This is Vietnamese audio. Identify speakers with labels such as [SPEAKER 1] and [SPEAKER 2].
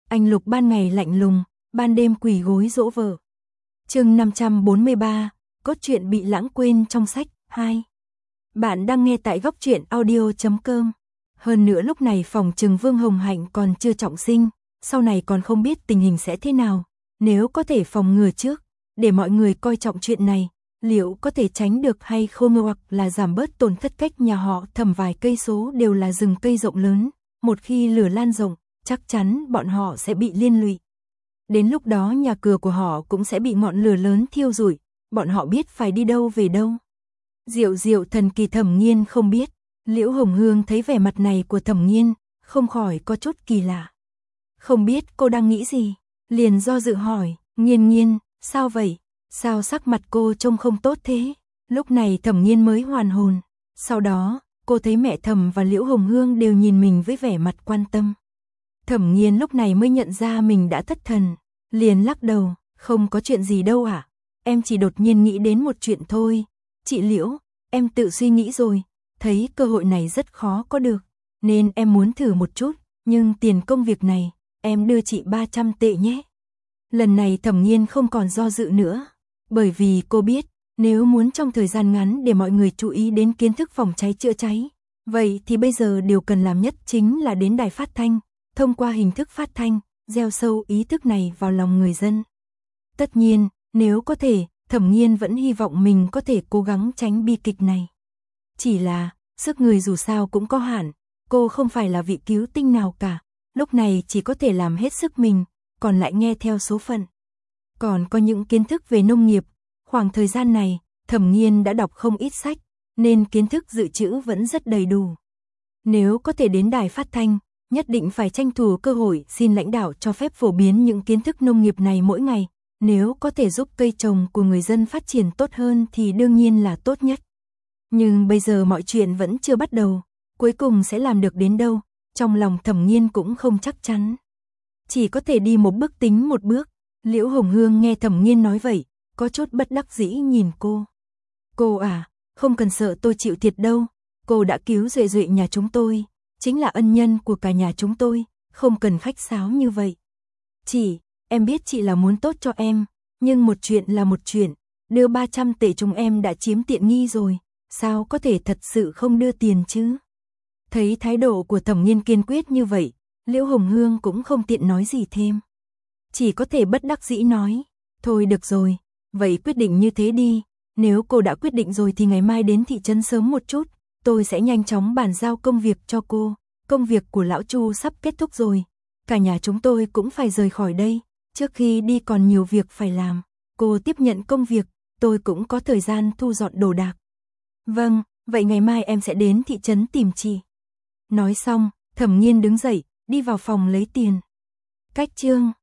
[SPEAKER 1] Anh Lục ban ngày lạnh lùng, ban đêm quỳ gối dỗ vợ. Chương 543, cốt truyện bị lãng quên trong sách 2. Bạn đang nghe tại góc truyện audio.com. Hơn nữa lúc này phòng trừng Vương Hồng Hạnh còn chưa trọng sinh, sau này còn không biết tình hình sẽ thế nào. Nếu có thể phòng ngừa trước, để mọi người coi trọng chuyện này, liệu có thể tránh được hay không, hoặc là giảm bớt tổn thất. Cách nhà họ Thẩm vài cây số đều là rừng cây rộng lớn, một khi lửa lan rộng, chắc chắn bọn họ sẽ bị liên lụy. Đến lúc đó nhà cửa của họ cũng sẽ bị ngọn lửa lớn thiêu rụi, bọn họ biết phải đi đâu về đâu. Diệu thần kỳ Thẩm Nghiên không biết. Liễu Hồng Hương thấy vẻ mặt này của Thẩm Nghiên, không khỏi có chút kỳ lạ. Không biết cô đang nghĩ gì, liền do dự hỏi, Nghiên, sao vậy? Sao sắc mặt cô trông không tốt thế? Lúc này Thẩm Nghiên mới hoàn hồn. Sau đó, cô thấy mẹ Thẩm và Liễu Hồng Hương đều nhìn mình với vẻ mặt quan tâm. Thẩm Nghiên lúc này mới nhận ra mình đã thất thần, liền lắc đầu, không có chuyện gì đâu ạ. Em chỉ đột nhiên nghĩ đến một chuyện thôi. Chị Liễu, em tự suy nghĩ rồi, thấy cơ hội này rất khó có được, nên em muốn thử một chút, nhưng tiền công việc này, em đưa chị 300 tệ nhé. Lần này Thẩm Nghiên không còn do dự nữa, bởi vì cô biết, nếu muốn trong thời gian ngắn để mọi người chú ý đến kiến thức phòng cháy chữa cháy, vậy thì bây giờ điều cần làm nhất chính là đến đài phát thanh, thông qua hình thức phát thanh, gieo sâu ý thức này vào lòng người dân. Tất nhiên, nếu có thể, Thẩm Nghiên vẫn hy vọng mình có thể cố gắng tránh bi kịch này. Chỉ là, sức người dù sao cũng có hạn, cô không phải là vị cứu tinh nào cả, lúc này chỉ có thể làm hết sức mình, còn lại nghe theo số phận. Còn có những kiến thức về nông nghiệp, khoảng thời gian này, Thẩm Nghiên đã đọc không ít sách, nên kiến thức dự trữ vẫn rất đầy đủ. Nếu có thể đến đài phát thanh, nhất định phải tranh thủ cơ hội xin lãnh đạo cho phép phổ biến những kiến thức nông nghiệp này mỗi ngày. Nếu có thể giúp cây trồng của người dân phát triển tốt hơn thì đương nhiên là tốt nhất. Nhưng bây giờ mọi chuyện vẫn chưa bắt đầu, cuối cùng sẽ làm được đến đâu, trong lòng Thẩm Nghiên cũng không chắc chắn. Chỉ có thể đi một bước tính một bước. Liễu Hồng Hương nghe Thẩm Nghiên nói vậy, có chút bất đắc dĩ nhìn cô. Cô à, không cần sợ tôi chịu thiệt đâu, cô đã cứu Duệ nhà chúng tôi, chính là ân nhân của cả nhà chúng tôi, không cần khách sáo như vậy. Chị, em biết chị là muốn tốt cho em, nhưng một chuyện là một chuyện, đưa 300 tệ chúng em đã chiếm tiện nghi rồi, sao có thể thật sự không đưa tiền chứ? Thấy thái độ của Thẩm Nghiên kiên quyết như vậy, Liễu Hồng Hương cũng không tiện nói gì thêm. Chỉ có thể bất đắc dĩ nói, thôi được rồi, vậy quyết định như thế đi, nếu cô đã quyết định rồi thì ngày mai đến thị trấn sớm một chút, tôi sẽ nhanh chóng bàn giao công việc cho cô, công việc của lão Chu sắp kết thúc rồi, cả nhà chúng tôi cũng phải rời khỏi đây, trước khi đi còn nhiều việc phải làm, cô tiếp nhận công việc, tôi cũng có thời gian thu dọn đồ đạc. Vâng, vậy ngày mai em sẽ đến thị trấn tìm chị. Nói xong, Thẩm Nghiên đứng dậy, đi vào phòng lấy tiền. Cách chương